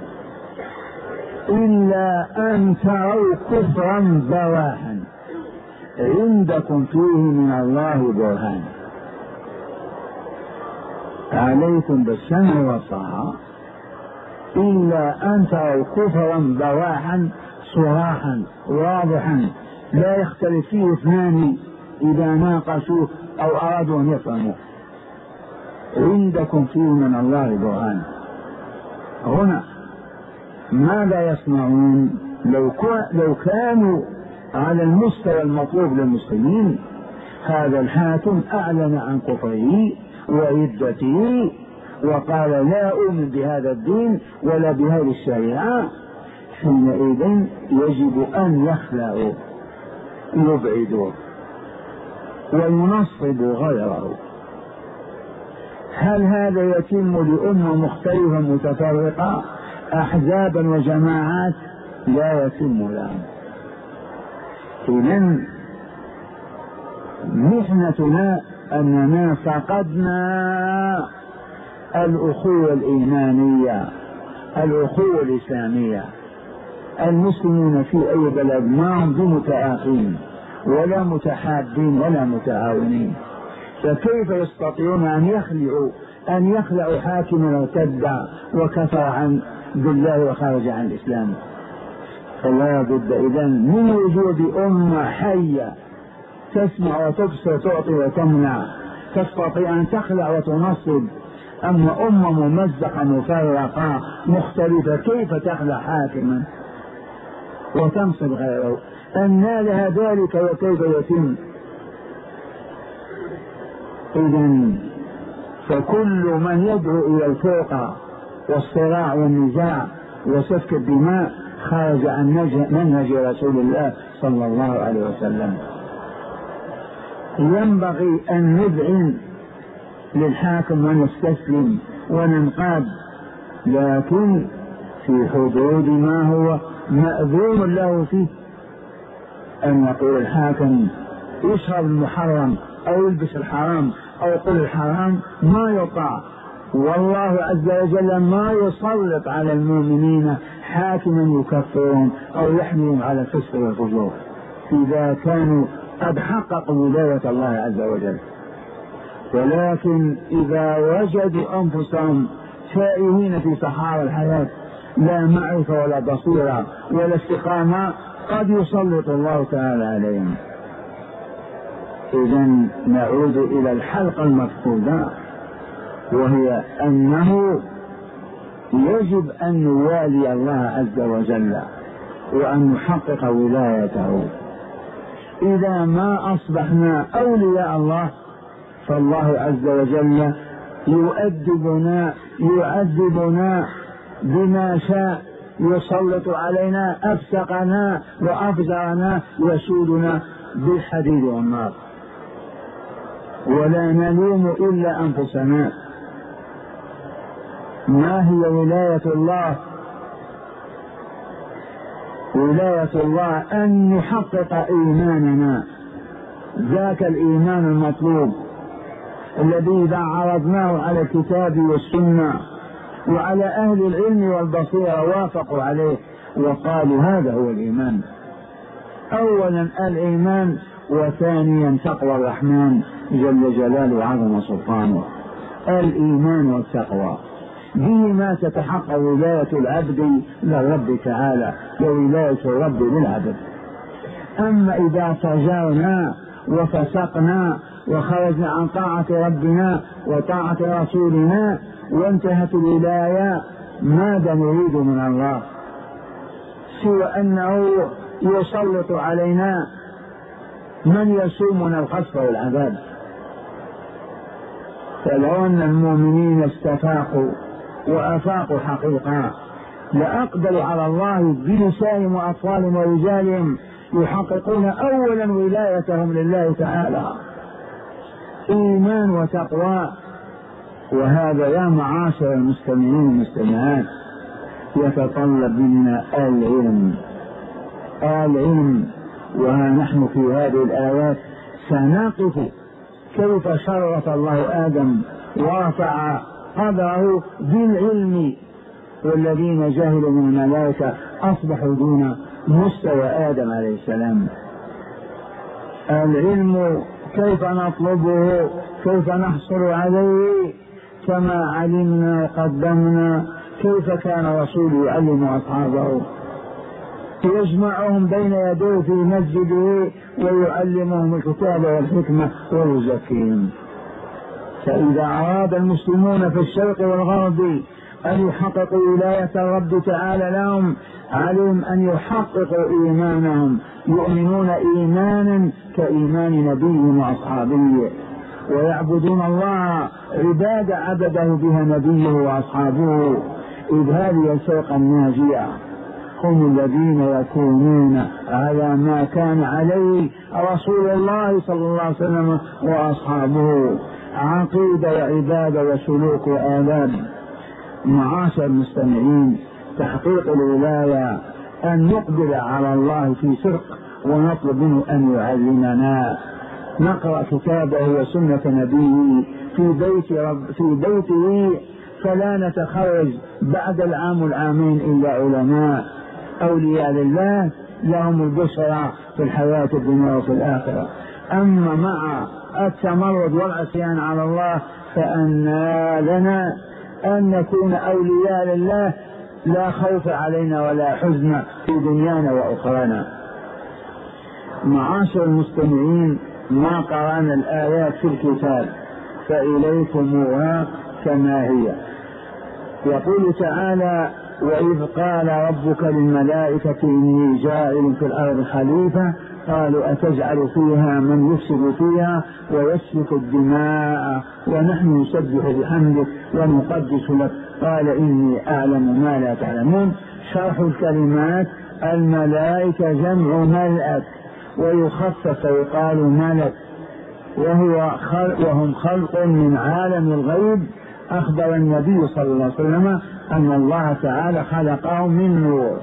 إلا أن تروا كفرا بواحا عندكم فيه من الله برهان. عليكم بالسمع والطاعة إلا أن تروا كفرا بواحا صراحا واضحا لا يختلف فيه اثنان إذا ناقشوه أو أرادوا أن يفهموا، عندكم فيه من الله برهان. هنا ماذا يصنعون؟ لو, لو كانوا على المستوى المطلوب للمسلمين، هذا الحاكم أعلن عن كفره وردته وقال لا أؤمن بهذا الدين ولا بهذه الشريعة، حينئذ يجب أن يخلعوا يبعدوا وينصبوا غيره. هل هذا يتم لأمة مختلفة متفرقة أحزابا وجماعات؟ لا يتم لهم. إذن محنتنا أننا فقدنا الأخوة الإيمانية، الأخوة الإسلامية. المسلمون في أي بلد ما هم بمتآخين ولا متحابين ولا متعاونين، فكيف يستطيعون أن يخلعوا أن يخلعوا حاكما ارتدع وكفر عن بالله وخرج عن الإسلام؟ فلا بد إذن من وجود أمة حية تسمع وتبصر تعطي وتمنع، تستطيع أن تخلع وتنصب. أما أمة ممزقة مفرقة مختلفة كيف تخلع حاكما وتنصب غيره؟ أن لها ذلك وكيف يتم؟ إذن فكل من يدعو إلى الفرقة والصراع والنزاع وسفك الدماء خرج عن منهج رسول الله صلى الله عليه وسلم. ينبغي أن نذعن للحاكم ونستسلم وننقاد، لكن في حدود ما هو مأذون له فيه. أن يقول الحاكم يشرب المحرم أو يلبس الحرام أو يقول الحرام ما يطاع، والله عز وجل ما يسلط على المؤمنين حاكما يكفرهم أو يحملهم على الفسق والفجور إذا كانوا قد حققوا ولاية الله عز وجل. ولكن إذا وجدوا أنفسهم تائهين في صحارى الحياة لا معرفة ولا بصيرة ولا استقامة قد يسلط الله تعالى عليهم. إذن نعود إلى الحلقة المفقودة، وهي أنه يجب أن نوالي الله عز وجل وأن نحقق ولايته. إذا ما أصبحنا أولياء الله فالله عز وجل يؤدبنا يعذبنا بما شاء، يسلط علينا أفسقنا وأفزعنا يسودنا بالحديد والنار، ولا نلوم إلا أنفسنا. ما هي ولاية الله؟ ولاية الله أن نحقق إيماننا، ذاك الإيمان المطلوب الذي إذا عرضناه على الكتاب والسنة وعلى أهل العلم والبصيرة وافقوا عليه وقالوا هذا هو الإيمان. أولا الإيمان، وثانيا تقوى الرحمن جل جلاله وعظم سلطانه. الإيمان والتقوى بهما تتحقق ولاية العبد للرب تعالى وولاية الرب للعبد. أما إذا فجرنا وفسقنا وخرجنا عن طاعة ربنا وطاعة رسولنا وانتهت الولاية ماذا نريد من الله سوى أنه يسلط علينا من يسومنا القصف والعذاب؟ فلو أن المؤمنين استفاقوا وأفاقوا حقيقة لأقبلوا على الله بلسانهم وأطفالهم ورجالهم يحققون أولا ولايتهم لله تعالى، إيمان وتقوى. وهذا يا معاشر المستمعين والمستمعات يتطلب منا العلم العلم وها نحن في هذه الآيات سنقف كيف شرف الله آدم ورفع قدره بالعلم، والذين جهلوا من الملائكة أصبحوا دون مستوى آدم عليه السلام. العلم كيف نطلبه، كيف نحصل عليه؟ كما علمنا وقدمنا كيف كان رسول يعلم أصحابه، يجمعهم بين يديه في مسجده ويعلمهم الكتاب والحكمة ويزكيهم. فإذا أراد المسلمون في الشرق والغرب أن يحققوا ولاية الرب تعالى لهم عليهم أن يحققوا إيمانهم، يؤمنون إيمانا كإيمان نبيهم وأصحابه، ويعبدون الله عبادة عبده بها نبيه وأصحابه، إذ هذه الفرقة الناجية هم الذين يكونون على ما كان عليه رسول الله صلى الله عليه وسلم وأصحابه، عقيدة وعبادة وسلوك وآداب. معاشر المستمعين، تحقيق الولاية أن نقبل على الله في صدق ونطلب منه أن يعلمنا نقرأ كتابه وسنة نبيه في بيت رب في بيته، فلا نتخرج بعد العام العامين إلا علماء أولياء لله لهم البشرى في الحياة الدنيا وفي الآخرة. أما مع التمرد والعصيان على الله فأنى لنا أن نكون أولياء لله لا خوف علينا ولا حزن في دنيانا وأخرانا. معاشر المستمعين، ما قرأنا الآيات في الكتاب فإليكموها كما هي. يقول تعالى: وإذ قال ربك للملائكة إني جاعل في الأرض خليفة قالوا أتجعل فيها من يفسد فيها ويسفك الدماء ونحن نسبح بحمدك ونقدس لك قال إني أعلم ما لا تعلمون. شرح الكلمات: الملائكة جمع ملأك ويخفف ويقال ملك، وهو خلق وهم خلق من عالم الغيب. أخبر النبي صلى الله عليه وسلم أن الله تعالى خلقهم من نور.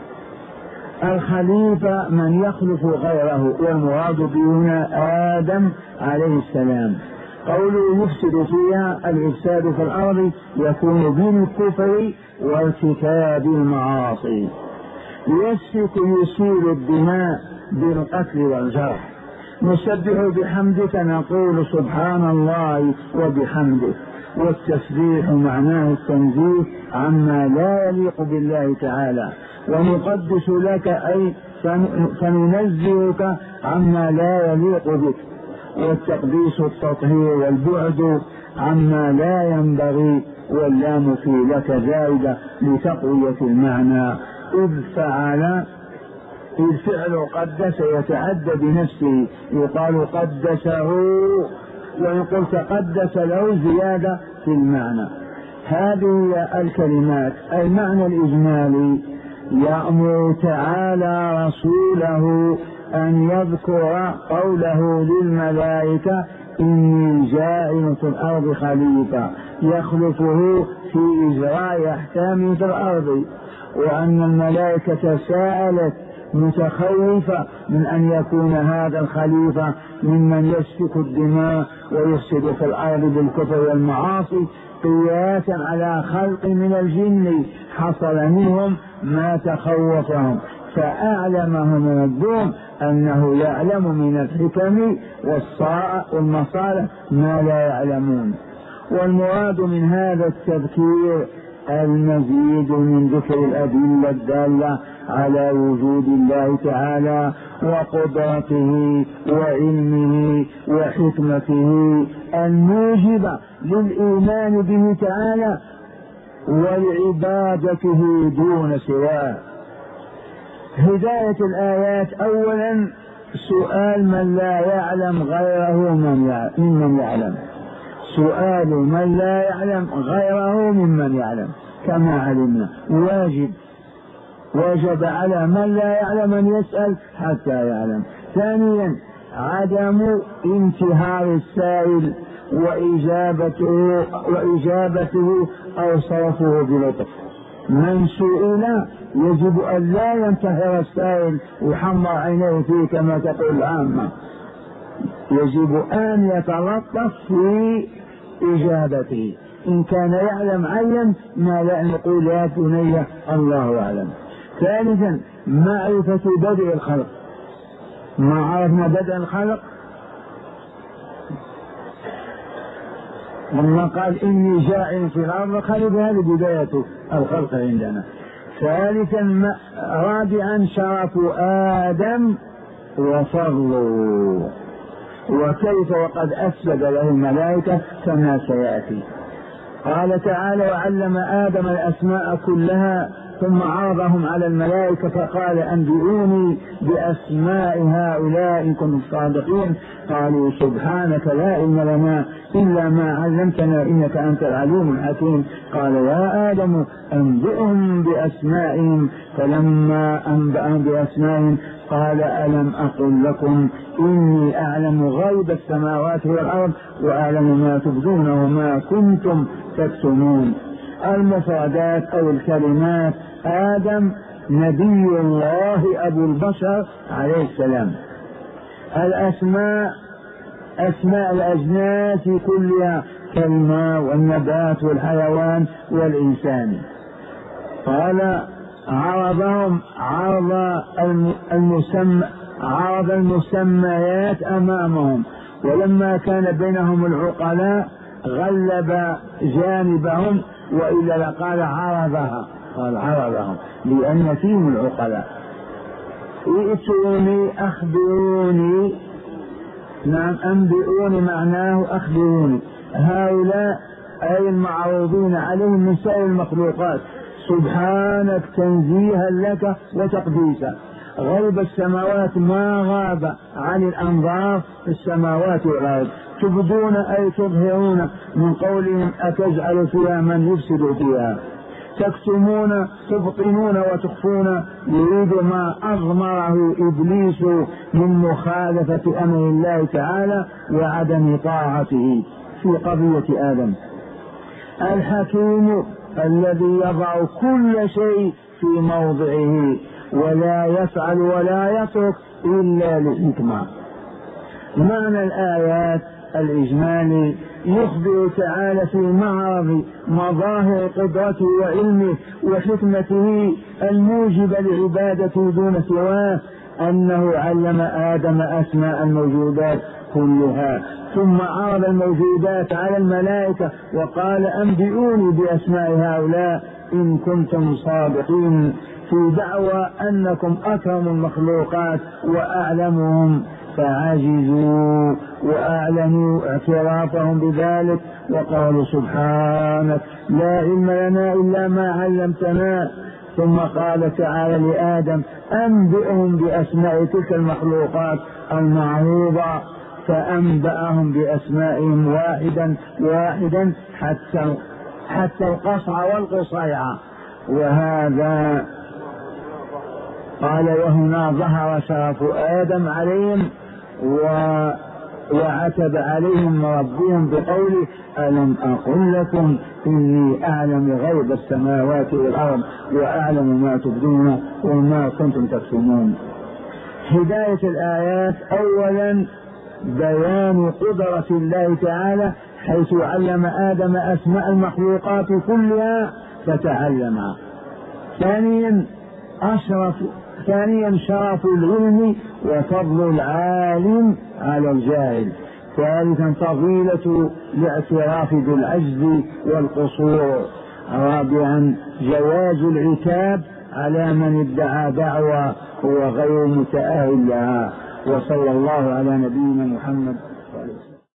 الخليفة من يخلف غيره، والمراد به هنا آدم عليه السلام. قوله يفسد فيها، الإفساد في الأرض يكون بالكفر وارتكاب المعاصي. يسفك يسيل الدماء بالقتل والجرح. نسبح بحمدك نقول سبحان الله وبحمده، والتسبيح معناه التنزيه عما لا يليق بالله تعالى. ونقدس لك أي فننزهك عما لا يليق بك، والتقديس التطهير والبعد عما لا ينبغي، واللام في لك زائدة لتقوية المعنى. إذ فعل إذ فعل قدس يتعدى بنفسه، يقال قدسه، وإن قلت قدس له زيادة في المعنى. هذه الكلمات المعنى الإجمالي: يأمر تعالى رسوله أن يذكر قوله للملائكة إني جاعل في الأرض خليفة يخلفه في إجراء أحكامه في الأرض، وأن الملائكة سألت متخوفة من أن يكون هذا الخليفة ممن يسفك الدماء ويفسد في الأرض بالكفر والمعاصي، قياسا على خلق من الجن حصل منهم ما تخوفهم، فأعلمهم ربهم أنه يعلم من الحكم والمصالح ما لا يعلمون. والمراد من هذا التذكير المزيد من ذكر الأدلة الدالة على وجود الله تعالى وقدرته وعلمه وحكمته الموجبة للإيمان به تعالى ولعبادته دون سواه. هداية الآيات: أولا سؤال من لا يعلم غيره ممن يعلم، سؤال من لا يعلم غيره ممن يعلم كما علمنا واجب، وجب على من لا يعلم أن يسأل حتى يعلم. ثانيا عدم انتهار السائل وإجابته, وإجابته أو صرفه بلطف. من سئل يجب أن لا ينتهر السائل ويحمر عينيه فيه كما تقول العامة، يجب أن يتلطف في إجابته. إن كان يعلم علم، ما لا نقول يا بني الله أعلم. ثالثا معرفة بدء الخلق. ما عرفنا بدء الخلق لما قال إني جاعل في الأرض خليفة، هذه بداية الخلق عندنا. ثالثا رابعا شرف آدم وفضله، وكيف وقد أسجد له الملائكة كما سيأتي. قال تعالى: وعلم آدم الأسماء كلها ثم عرضهم على الملائكة فقال أنبئوني بأسماء هؤلاء إن كنتم صادقين. قالوا سبحانك لا علم لنا إلا ما علمتنا إنك أنت العليم الحكيم. قال يا آدم أنبئهم بأسمائهم، فلما أنبأهم بأسمائهم قال ألم أقل لكم إني أعلم غيب السماوات والأرض وأعلم ما تبدون وما كنتم تكتمون. المفردات أو الكلمات: آدم نبي الله أبو البشر عليه السلام. الأسماء أسماء الأجناس كلها كالماء والنبات والحيوان والإنسان. قال عرضهم عرض المسمى عرض المسميات أمامهم، ولما كان بينهم العقلاء غلب جانبهم، وإلا لقال عرضها، قال عرضهم لأن فيهم العقلاء. ائتوني أخبروني، نعم أنبئوني معناه أخبروني، هؤلاء أي المعروضين عليهم من سائر المخلوقات، سبحانك تنزيها لك وتقديسا. غيب السماوات ما غاب عن الأنظار في السماوات والأرض، تبدون أي تظهرون من قولهم أتجعل فيها من يفسد فيها، تكتمون تبطنون وتخفون، يريد ما أضمره إبليس من مخالفة أمر الله تعالى وعدم طاعته في قضية آدم. الحكيم الذي يضع كل شيء في موضعه ولا يفعل ولا يترك إلا لحكمة. معنى الآيات الإجمالي يخبر تعالى في معرض مظاهر قدرته وعلمه وحكمته الموجبة لعبادته دون سواه أنه علم آدم أسماء الموجودات كلها، ثم عرض الموجودات على الملائكة وقال أنبئوني بأسماء هؤلاء إن كنتم صادقين في دعوى أنكم أكرم المخلوقات وأعلمهم، فعجزوا وأعلنوا اعترافهم بذلك وقالوا سبحانك لا علم لنا إلا ما علمتنا. ثم قال تعالى لآدم أنبئهم بأسماء تلك المخلوقات المعروضة، فأنبأهم بأسمائهم واحدا واحدا حتى حتى القصع والقصيعة. وهذا قال وهنا ظهر شرف آدم عليهم وعتب عليهم ربهم بقوله ألم أقل لكم إني أعلم غيب السماوات والأرض وأعلم ما تبدون وما كنتم تكتمون. هداية الآيات أولا بيان قدرة الله تعالى حيث علم آدم أسماء المخلوقات كلها فتعلمها. ثانيا أشرف ثانيا شرف العلم وفضل العالم على الجاهل. ثالثا فضيلة الاعتراف بالعجز والقصور. رابعا جواز العتاب على من ادعى دعوى هو غير متأهل لها. وصلى الله على نبينا محمد.